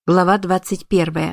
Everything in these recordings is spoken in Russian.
Глава 21.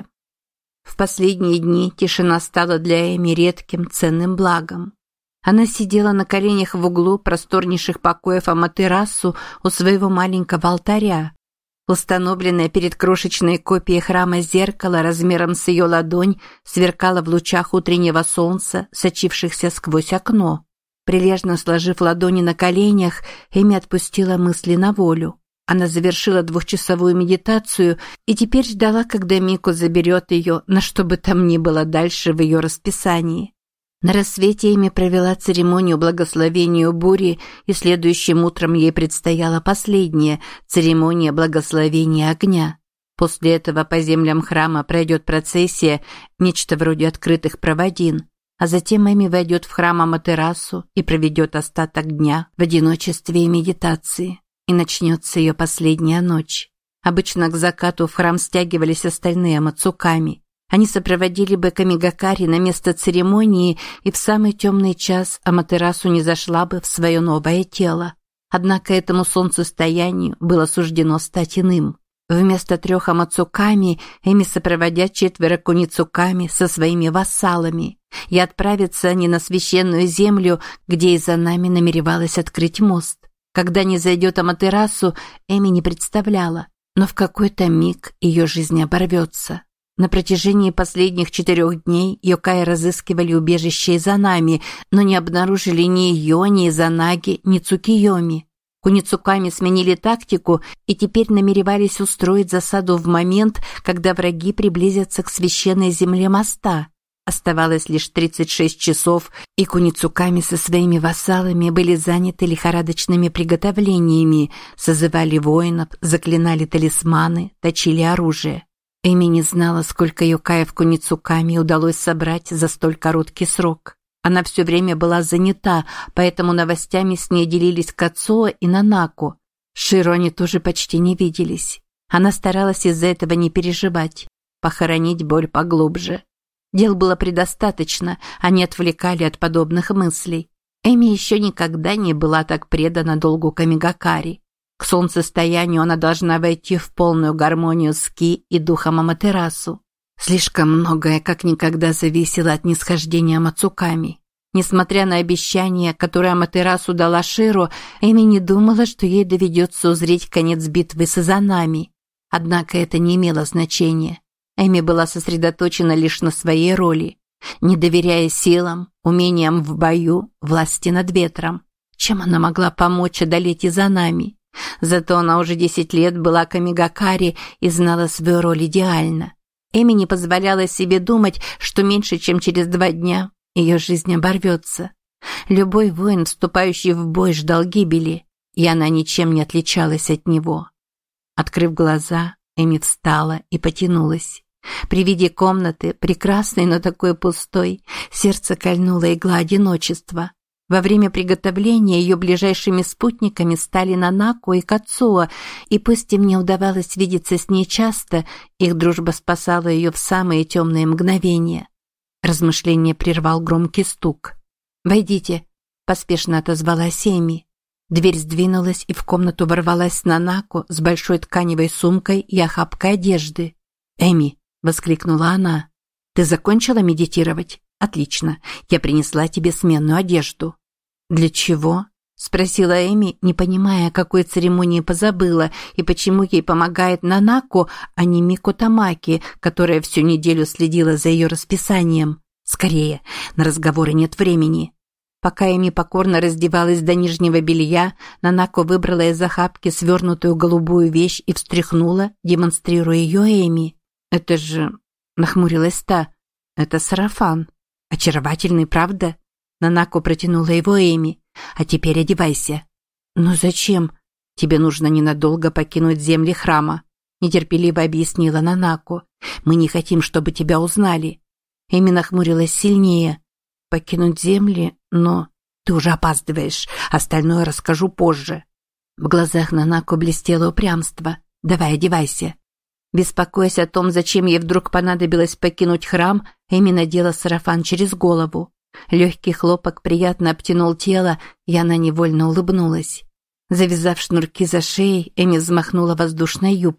В последние дни тишина стала для Эми редким, ценным благом. Она сидела на коленях в углу просторнейших покоев Аматерасу у своего маленького алтаря. Установленное перед крошечной копией храма зеркало размером с ее ладонь сверкало в лучах утреннего солнца, сочившихся сквозь окно. Прилежно сложив ладони на коленях, Эми отпустила мысли на волю. Она завершила 2-часовую медитацию и теперь ждала, когда Мико заберет ее, на что бы там ни было дальше в ее расписании. На рассвете Эми провела церемонию благословению бури, и следующим утром ей предстояла последняя церемония благословения огня. После этого по землям храма пройдет процессия, нечто вроде открытых проводин, а затем Эми войдет в храм Аматерасу и проведет остаток дня в одиночестве и медитации. И начнется ее последняя ночь. Обычно к закату в храм стягивались остальные мацуками. Они сопроводили бы Камигакари на место церемонии, и в самый темный час Аматерасу не зашла бы в свое новое тело. Однако этому солнцестоянию было суждено стать иным. Вместо 3 амацуками Эми сопроводят 4 куницуками со своими вассалами, и отправятся они на священную землю, где Изанами намеревалась открыть мост. Когда не зайдет Аматерасу, Эми не представляла, но в какой-то миг ее жизнь оборвется. На протяжении последних 4 дней Йокаи разыскивали убежище Изанами, но не обнаружили ни ее, ни Изанаги, ни Цукиоми. Куницуками сменили тактику и теперь намеревались устроить засаду в момент, когда враги приблизятся к священной земле моста. Оставалось лишь 36 часов, и куницуками со своими вассалами были заняты лихорадочными приготовлениями, созывали воинов, заклинали талисманы, точили оружие. Эми не знала, сколько йокаев куницуками удалось собрать за столь короткий срок. Она все время была занята, поэтому новостями с ней делились Кацуо и Нанако. Широ они тоже почти не виделись. Она старалась из-за этого не переживать, похоронить боль поглубже. Дел было предостаточно, они отвлекали от подобных мыслей. Эми еще никогда не была так предана долгу Камигакари. К солнцестоянию она должна войти в полную гармонию с Ки и духом Аматерасу. Слишком многое как никогда зависело от нисхождения Мацуками. Несмотря на обещание, которое Аматерасу дала Широ, Эми не думала, что ей доведется узреть конец битвы с Изанами. Однако это не имело значения. Эми была сосредоточена лишь на своей роли, не доверяя силам, умениям в бою, власти над ветром. Чем она могла помочь одолеть Изанами? Зато она уже 10 лет была Камигакари и знала свою роль идеально. Эми не позволяла себе думать, что меньше чем через 2 дня ее жизнь оборвется. Любой воин, вступающий в бой, ждал гибели, и она ничем не отличалась от него. Открыв глаза, Эми встала и потянулась. При виде комнаты, прекрасной, но такой пустой, сердце кольнуло игла одиночества. Во время приготовления ее ближайшими спутниками стали Нанако и Кацуо, и пусть им не удавалось видеться с ней часто, их дружба спасала ее в самые темные мгновения. Размышление прервал громкий стук. «Войдите», – поспешно отозвалась Эми. Дверь сдвинулась, и в комнату ворвалась Нанако с большой тканевой сумкой и охапкой одежды. «Эми», – воскликнула она, – «ты закончила медитировать? Отлично, я принесла тебе сменную одежду». «Для чего?» – спросила Эми, не понимая, о какой церемонии позабыла и почему ей помогает Нанако, а не Мико Тамаки, которая всю неделю следила за ее расписанием. «Скорее, на разговоры нет времени». Пока Эми покорно раздевалась до нижнего белья, Нанако выбрала из охапки свернутую голубую вещь и встряхнула, демонстрируя ее Эми. «Это же...» – нахмурилась та. «Это сарафан. Очаровательный, правда?» Нанако протянула его Эми. «А теперь одевайся». «Но зачем?» «Тебе нужно ненадолго покинуть земли храма», – нетерпеливо объяснила Нанако. «Мы не хотим, чтобы тебя узнали». Эми нахмурилась сильнее. «Покинуть земли? Но...» «Ты уже опаздываешь. Остальное расскажу позже». В глазах Нанако блестело упрямство. «Давай, одевайся». Беспокоясь о том, зачем ей вдруг понадобилось покинуть храм, Эми надела сарафан через голову. Легкий хлопок приятно обтянул тело, и она невольно улыбнулась. Завязав шнурки за шеей, Эми взмахнула воздушной юбкой.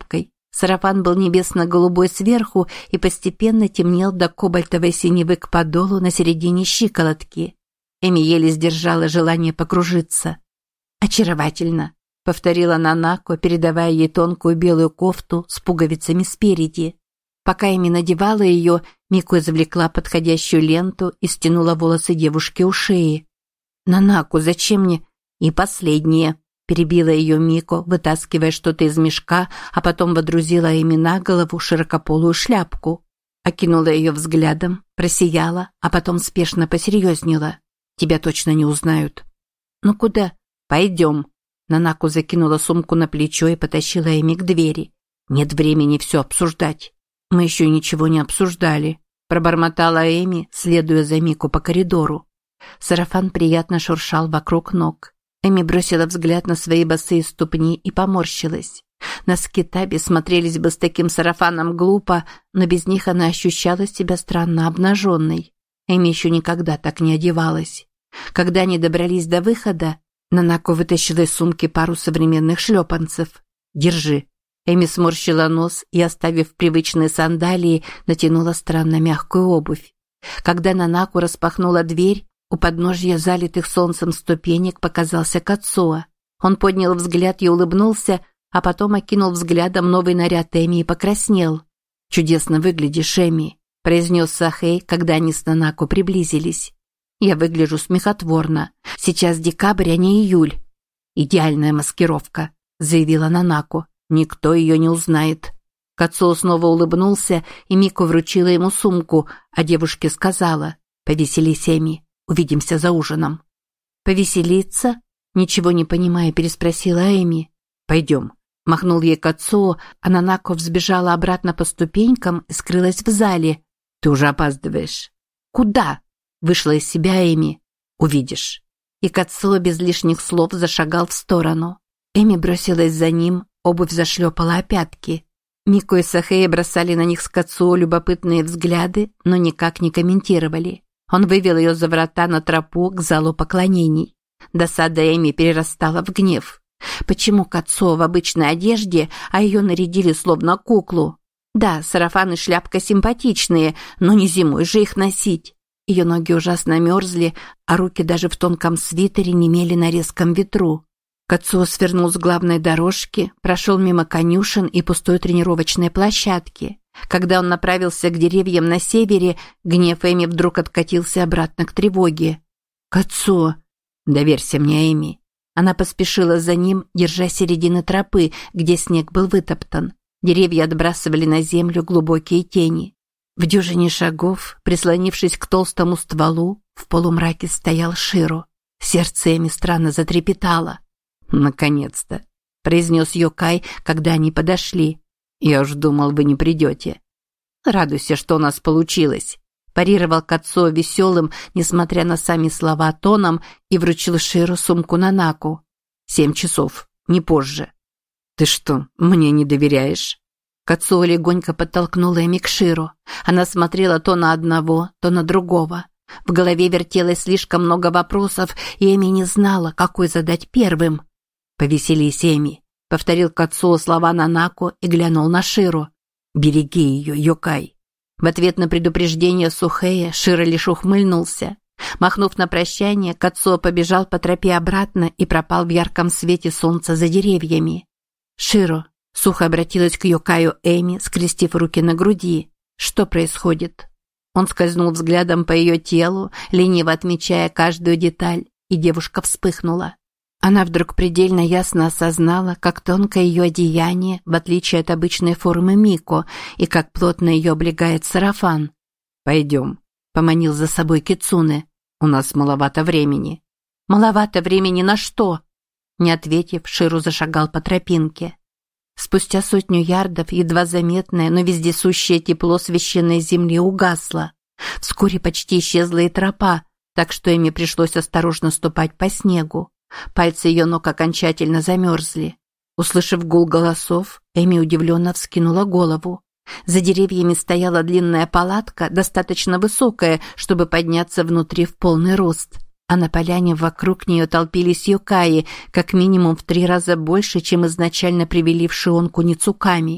Сарафан был небесно-голубой сверху и постепенно темнел до кобальтовой синевы к подолу на середине щиколотки. Эми еле сдержала желание покружиться. «Очаровательно», — повторила Нанако, передавая ей тонкую белую кофту с пуговицами спереди. Пока Эми надевала ее, Мико извлекла подходящую ленту и стянула волосы девушки у шеи. «Нанако, зачем мне?» «И последнее», – перебила ее Мико, вытаскивая что-то из мешка, а потом водрузила Эми на голову широкополую шляпку. Окинула ее взглядом, просияла, а потом спешно посерьезнела. «Тебя точно не узнают». «Ну куда?» «Пойдем». Нанако закинула сумку на плечо и потащила Эми к двери. «Нет времени все обсуждать». «Мы еще ничего не обсуждали», – пробормотала Эми, следуя за Мико по коридору. Сарафан приятно шуршал вокруг ног. Эми бросила взгляд на свои босые ступни и поморщилась. Носки Таби смотрелись бы с таким сарафаном глупо, но без них она ощущала себя странно обнаженной. Эми еще никогда так не одевалась. Когда они добрались до выхода, Нанако вытащила из сумки пару современных шлепанцев. «Держи». Эми сморщила нос и, оставив привычные сандалии, натянула странно мягкую обувь. Когда Нанако распахнула дверь, у подножья залитых солнцем ступенек показался Кацуо. Он поднял взгляд и улыбнулся, а потом окинул взглядом новый наряд Эми и покраснел. «Чудесно выглядишь, Эми», – произнес Сахэй, когда они с Нанако приблизились. «Я выгляжу смехотворно. Сейчас декабрь, а не июль». «Идеальная маскировка», – заявила Нанако. «Никто ее не узнает». Кацуо снова улыбнулся, и Мико вручила ему сумку, а девушке сказала: «Повеселись, Эми, увидимся за ужином». «Повеселиться?» – ничего не понимая, переспросила Эми. «Пойдем», – махнул ей Кацуо, а Нанако взбежала обратно по ступенькам и скрылась в зале. «Ты уже опаздываешь». «Куда?» – вышла из себя Эми. «Увидишь». И Кацуо без лишних слов зашагал в сторону. Эми бросилась за ним, обувь зашлепала о пятки. Мико и Сахэй бросали на них с Кацуо любопытные взгляды, но никак не комментировали. Он вывел ее за врата на тропу к залу поклонений. Досада Эми перерастала в гнев. Почему Кацуо в обычной одежде, а ее нарядили словно куклу? Да, сарафан и шляпка симпатичные, но не зимой же их носить. Ее ноги ужасно мерзли, а руки даже в тонком свитере немели на резком ветру. Кацуо свернул с главной дорожки, прошел мимо конюшен и пустой тренировочной площадки. Когда он направился к деревьям на севере, гнев Эми вдруг откатился обратно к тревоге. «Кацуо!» «Доверься мне, Эми!» Она поспешила за ним, держа середины тропы, где снег был вытоптан. Деревья отбрасывали на землю глубокие тени. В дюжине шагов, прислонившись к толстому стволу, в полумраке стоял Широ. Сердце Эми странно затрепетало. «Наконец-то», – произнес Йокай, когда они подошли. «Я уж думал, вы не придете». «Радуйся, что у нас получилось», – парировал Кацуо веселым, несмотря на сами слова, тоном и вручил Широ сумку Нанако. 7 часов, не позже». «Ты что, мне не доверяешь?» Кацуо легонько подтолкнула Эми к Широ. Она смотрела то на одного, то на другого. В голове вертелось слишком много вопросов, и Эми не знала, какой задать первым. «Повеселись, Эми», — повторил Кацуо слова Нанако и глянул на Широ. «Береги ее, Йокай». В ответ на предупреждение Сухея Широ лишь ухмыльнулся. Махнув на прощание, Кацуо побежал по тропе обратно и пропал в ярком свете солнца за деревьями. «Широ», — сухо обратилась к Йокаю Эми, скрестив руки на груди. «Что происходит?» Он скользнул взглядом по ее телу, лениво отмечая каждую деталь, и девушка вспыхнула. Она вдруг предельно ясно осознала, как тонко ее одеяние, в отличие от обычной формы Мико, и как плотно ее облегает сарафан. «Пойдем», — поманил за собой Кицуне. «У нас маловато времени». «Маловато времени на что?» Не ответив, Ширу зашагал по тропинке. Спустя 100 ярдов едва заметное, но вездесущее тепло священной земли угасло. Вскоре почти исчезла и тропа, так что Эми пришлось осторожно ступать по снегу. Пальцы ее ног окончательно замерзли. Услышав гул голосов, Эми удивленно вскинула голову. За деревьями стояла длинная палатка, достаточно высокая, чтобы подняться внутри в полный рост. А на поляне вокруг нее толпились йокаи, как минимум в 3 раза больше, чем изначально привели в Шионку Ницуками.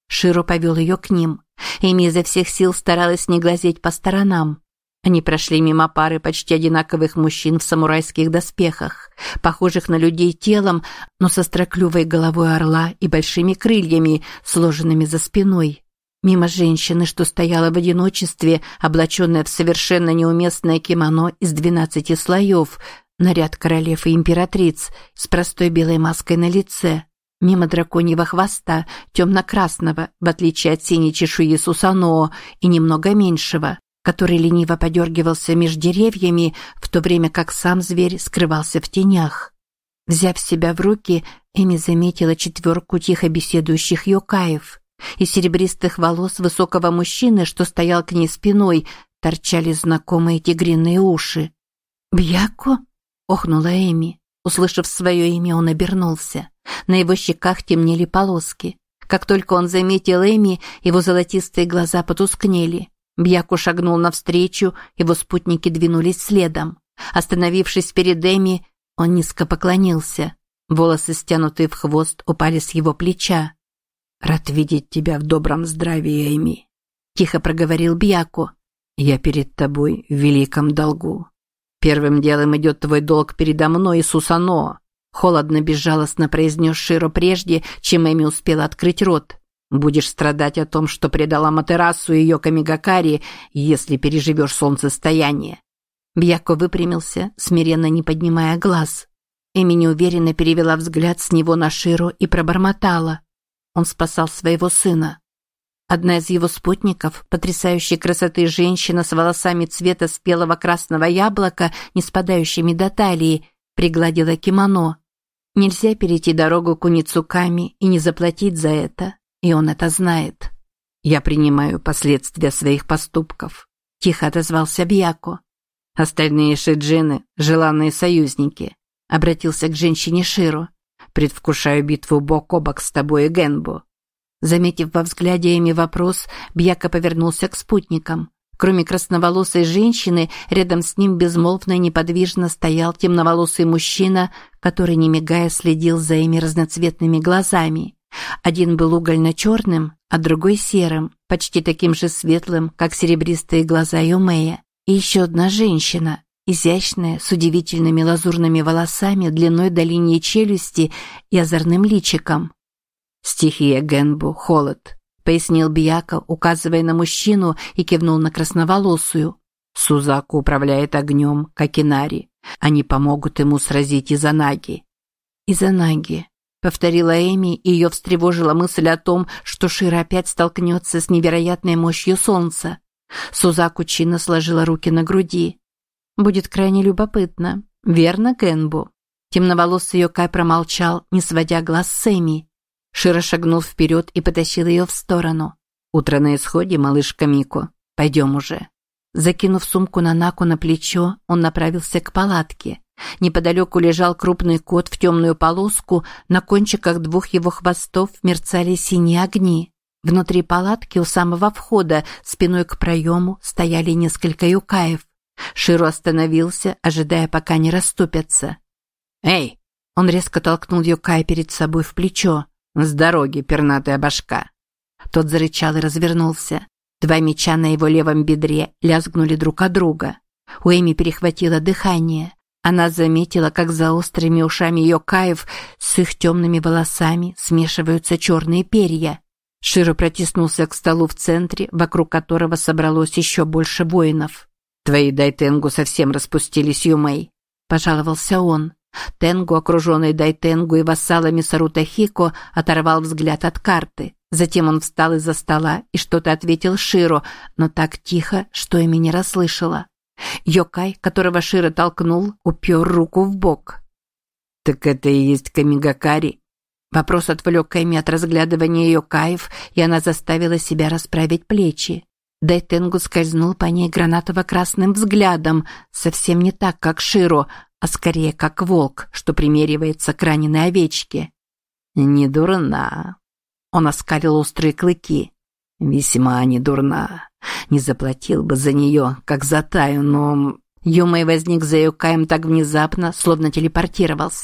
Широ повел ее к ним. Эми изо всех сил старалась не глазеть по сторонам. Они прошли мимо пары почти одинаковых мужчин в самурайских доспехах, похожих на людей телом, но со остроклювой головой орла и большими крыльями, сложенными за спиной. Мимо женщины, что стояла в одиночестве, облаченная в совершенно неуместное кимоно из 12 слоев, наряд королев и императриц, с простой белой маской на лице. Мимо драконьего хвоста, темно-красного, в отличие от синей чешуи Сусаноо, и немного меньшего, который лениво подергивался меж деревьями, в то время как сам зверь скрывался в тенях. Взяв себя в руки, Эми заметила 4 тихо беседующих йокаев. Из серебристых волос высокого мужчины, что стоял к ней спиной, торчали знакомые тигриные уши. «Бьяко?» – охнула Эми. Услышав свое имя, он обернулся. На его щеках темнели полоски. Как только он заметил Эми, его золотистые глаза потускнели. Бьяко шагнул навстречу, его спутники двинулись следом. Остановившись перед Эми, он низко поклонился. Волосы, стянутые в хвост, упали с его плеча. «Рад видеть тебя в добром здравии, Эми», – тихо проговорил Бьяко. «Я перед тобой в великом долгу. Первым делом идет твой долг передо мной и Сусаноо», – холодно, безжалостно произнес Широ прежде, чем Эми успела открыть рот. «Будешь страдать о том, что предала Матерасу и ее Камигакари, если переживешь солнцестояние». Бьяко выпрямился, смиренно не поднимая глаз. Эми неуверенно перевела взгляд с него на Широ и пробормотала. Он спасал своего сына. Одна из его спутников, потрясающей красоты женщина с волосами цвета спелого красного яблока, не спадающими до талии, пригладила кимоно. Нельзя перейти дорогу Куницуками и не заплатить за это, и он это знает. «Я принимаю последствия своих поступков», – тихо отозвался Бьяко. «Остальные шиджины – желанные союзники», – обратился к женщине Широ. «Предвкушаю битву бок о бок с тобой и Генбо». Заметив во взгляде Эми вопрос, Бьяко повернулся к спутникам. Кроме красноволосой женщины, рядом с ним безмолвно и неподвижно стоял темноволосый мужчина, который, не мигая, следил за Эми разноцветными глазами. Один был угольно-черным, а другой серым, почти таким же светлым, как серебристые глаза Юмея. И еще одна женщина, изящная, с удивительными лазурными волосами длиной до линии челюсти и озорным личиком. «Стихия Генбо – холод», – пояснил Бьяко, указывая на мужчину, и кивнул на красноволосую. «Сузаку управляет огнем, как Инари. Они помогут ему сразить Изанаги». «Изанаги», – повторила Эми, и ее встревожила мысль о том, что Широ опять столкнется с невероятной мощью солнца. Сузаку чинно сложила руки на груди. «Будет крайне любопытно. Верно, Генбо?» Темноволосый йокай промолчал, не сводя глаз с Эми. Широ шагнул вперед и потащил ее в сторону. «Утро на исходе, малышка Мико. Пойдем уже». Закинув сумку Нанако на плечо, он направился к палатке. Неподалеку лежал крупный кот в темную полоску, на кончиках 2 его хвостов мерцали синие огни. Внутри палатки у самого входа, спиной к проему, стояли несколько юкаев. Широ остановился, ожидая, пока не расступятся. «Эй!» Он резко толкнул юкая перед собой в плечо. «С дороги, пернатая башка!» Тот зарычал и развернулся. 2 меча на его левом бедре лязгнули друг от друга. У Эми перехватило дыхание. Она заметила, как за острыми ушами йокаев с их темными волосами смешиваются черные перья. Широ протиснулся к столу в центре, вокруг которого собралось еще больше воинов. «Твои дайтенгу совсем распустились, Юмей», – пожаловался он. Тенгу, окруженный дайтенгу и вассалами Сарута Хико, оторвал взгляд от карты. Затем он встал из-за стола и что-то ответил Широ, но так тихо, что Эми не расслышала. Йокай, которого Широ толкнул, упер руку в бок. «Так это и есть Камигакари?» Вопрос отвлек Эми от разглядывания йокаев, и она заставила себя расправить плечи. Дайтенгу скользнул по ней гранатово-красным взглядом, совсем не так, как Широ, а скорее как волк, что примеривается к раненой овечке. «Не дурна». Он оскалил острые клыки. «Весьма не дурна. Не заплатил бы за нее, как за Таю, но...» Юмей возник за Юкаем так внезапно, словно телепортировался.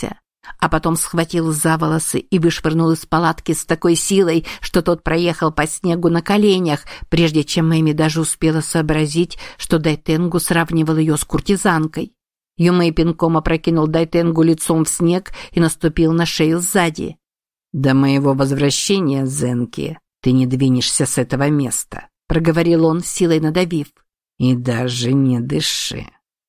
а потом схватил за волосы и вышвырнул из палатки с такой силой, что тот проехал по снегу на коленях, прежде чем Эми даже успела сообразить, что Дайтенгу сравнивал ее с куртизанкой. Юмэй пинком опрокинул Дайтенгу лицом в снег и наступил на шею сзади. «До моего возвращения, Зенки, ты не двинешься с этого места», – проговорил он, силой надавив. «И даже не дыши».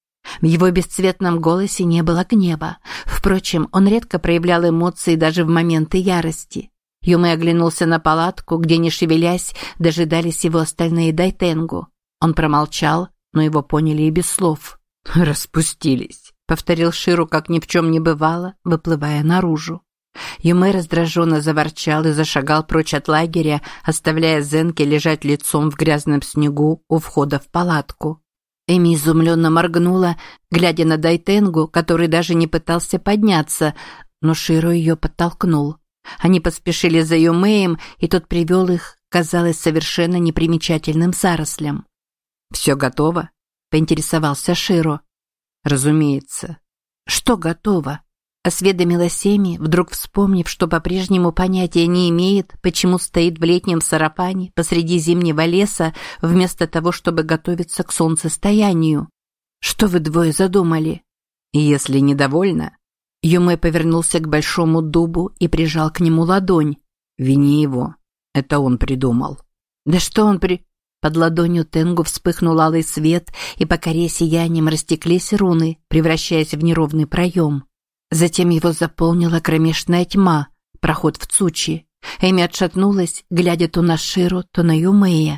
В его бесцветном голосе не было гнева. Впрочем, он редко проявлял эмоции даже в моменты ярости. Юмэй оглянулся на палатку, где, не шевелясь, дожидались его остальные Дайтенгу. Он промолчал, но его поняли и без слов. «Распустились», — повторил Широ, как ни в чем не бывало, выплывая наружу. Юмэй раздраженно заворчал и зашагал прочь от лагеря, оставляя Зенки лежать лицом в грязном снегу у входа в палатку. Эми изумленно моргнула, глядя на Дайтенгу, который даже не пытался подняться, но Широ ее подтолкнул. Они поспешили за Юмэем, и тот привел их, казалось, совершенно непримечательным зарослям. «Все готово?» – поинтересовался Широ. «Разумеется». «Что готово?» – осведомилась Эми, вдруг вспомнив, что по-прежнему понятия не имеет, почему стоит в летнем сарафане посреди зимнего леса, вместо того, чтобы готовиться к солнцестоянию. «Что вы двое задумали?» «Если недовольна...» Юмэй повернулся к большому дубу и прижал к нему ладонь. «Вини его. Это он придумал». «Да что он Под ладонью Тенгу вспыхнул алый свет, и по коре сиянием растеклись руны, превращаясь в неровный проем. Затем его заполнила кромешная тьма, проход в Цучи. Эми отшатнулась, глядя то на Широ, то на Юмэя.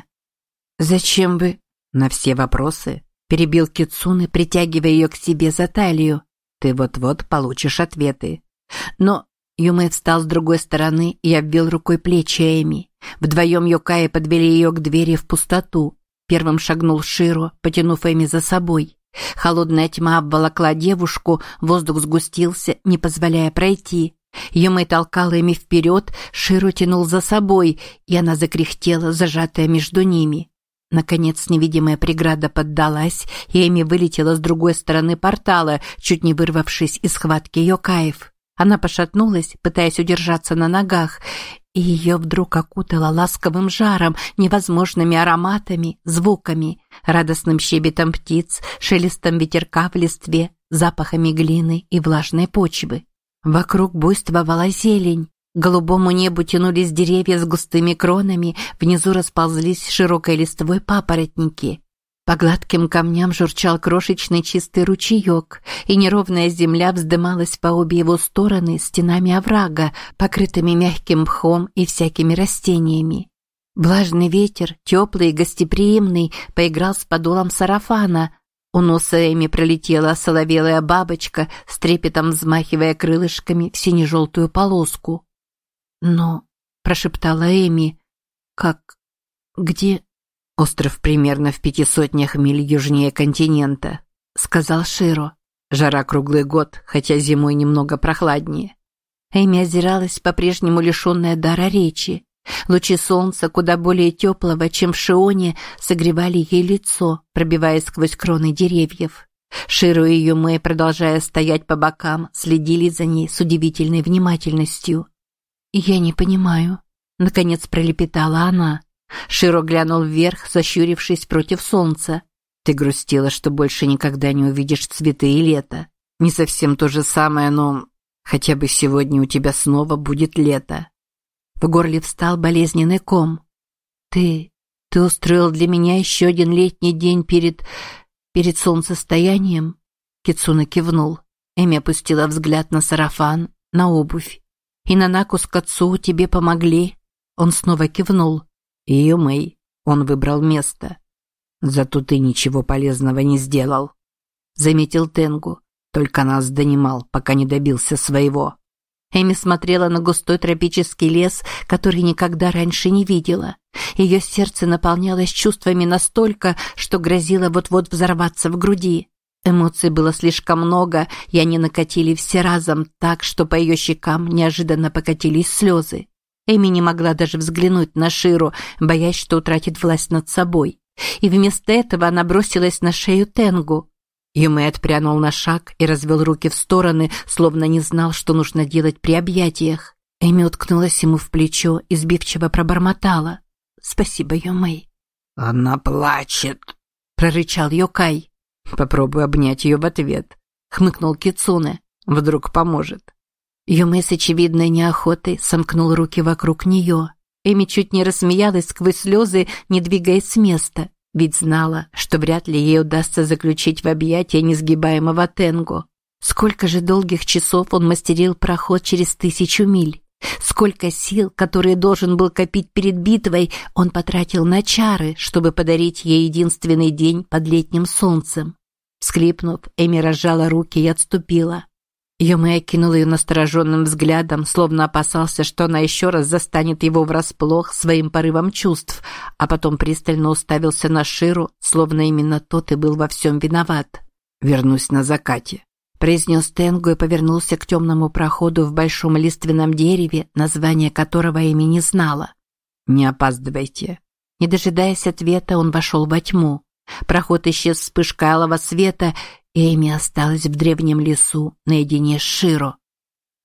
«Зачем вы?» «На все вопросы», – перебил Кицуне, притягивая ее к себе за талию. «Ты вот-вот получишь ответы». Но Юмэй встал с другой стороны и обвил рукой плечи Эми. Вдвоем Йокаи подвели ее к двери в пустоту. Первым шагнул Широ, потянув Эми за собой. Холодная тьма обволокла девушку, воздух сгустился, не позволяя пройти. Юмэй толкал Эми вперед, Широ тянул за собой, и она закряхтела, зажатая между ними. Наконец невидимая преграда поддалась, и Эми вылетела с другой стороны портала, чуть не вырвавшись из схватки Йокаев. Она пошатнулась, пытаясь удержаться на ногах, и ее вдруг окутало ласковым жаром, невозможными ароматами, звуками, радостным щебетом птиц, шелестом ветерка в листве, запахами глины и влажной почвы. Вокруг буйствовала зелень. К голубому небу тянулись деревья с густыми кронами, внизу расползлись широкой листвой папоротники. По гладким камням журчал крошечный чистый ручеек, и неровная земля вздымалась по обе его стороны стенами оврага, покрытыми мягким мхом и всякими растениями. Влажный ветер, теплый и гостеприимный, поиграл с подолом сарафана. У носа Эми пролетела соловелая бабочка, с трепетом взмахивая крылышками в сине-желтую полоску. «Но», – прошептала Эми, – «как? Где?» «Остров примерно в 500 миль южнее континента», – сказал Широ. «Жара круглый год, хотя зимой немного прохладнее». Эми озиралась, по-прежнему лишенная дара речи. Лучи солнца, куда более теплого, чем в Шионе, согревали ей лицо, пробиваясь сквозь кроны деревьев. Широ и Юмэй, продолжая стоять по бокам, следили за ней с удивительной внимательностью. «Я не понимаю», – наконец пролепетала она. Широ глянул вверх, сощурившись против солнца. «Ты грустила, что больше никогда не увидишь цветы и лето. Не совсем то же самое, но хотя бы сегодня у тебя снова будет лето». В горле встал болезненный ком. «Ты устроил для меня еще один летний день перед солнцестоянием?» Кицуне кивнул. Эми опустила взгляд на сарафан, на обувь. «И Нанаку с Кацу тебе помогли?» Он снова кивнул. «И Юмэй, он выбрал место. Зато ты ничего полезного не сделал», — заметил Тенгу. «Только нас донимал, пока не добился своего». Эми смотрела на густой тропический лес, который никогда раньше не видела. Ее сердце наполнялось чувствами настолько, что грозило вот-вот взорваться в груди. Эмоций было слишком много, и они накатили все разом так, что по ее щекам неожиданно покатились слезы. Эми не могла даже взглянуть на Широ, боясь, что утратит власть над собой. И вместо этого она бросилась на шею Тенгу. Юмэ отпрянул на шаг и развел руки в стороны, словно не знал, что нужно делать при объятиях. Эми уткнулась ему в плечо и сбивчиво пробормотала. «Спасибо, Юмэ». «Она плачет», – прорычал Йокай. «Попробуй обнять ее в ответ», – хмыкнул Кицуне. «Вдруг поможет». Юмэ с очевидной неохотой сомкнул руки вокруг нее. Эми чуть не рассмеялась сквозь слезы, не двигаясь с места, ведь знала, что вряд ли ей удастся заключить в объятия несгибаемого Тенгу. Сколько же долгих часов он мастерил проход через 1000 миль. Сколько сил, которые должен был копить перед битвой, он потратил на чары, чтобы подарить ей единственный день под летним солнцем. Всхлипнув, Эми разжала руки и отступила. Юмэ окинул ее настороженным взглядом, словно опасался, что она еще раз застанет его врасплох своим порывом чувств, а потом пристально уставился на Ширу, словно именно тот и был во всем виноват. «Вернусь на закате», – произнес Тенгу и повернулся к темному проходу в большом лиственном дереве, название которого Эми не знала. «Не опаздывайте». Не дожидаясь ответа, он вошел во тьму. Проход исчез вспышкой алого света, и Эми осталась в древнем лесу наедине с Широ.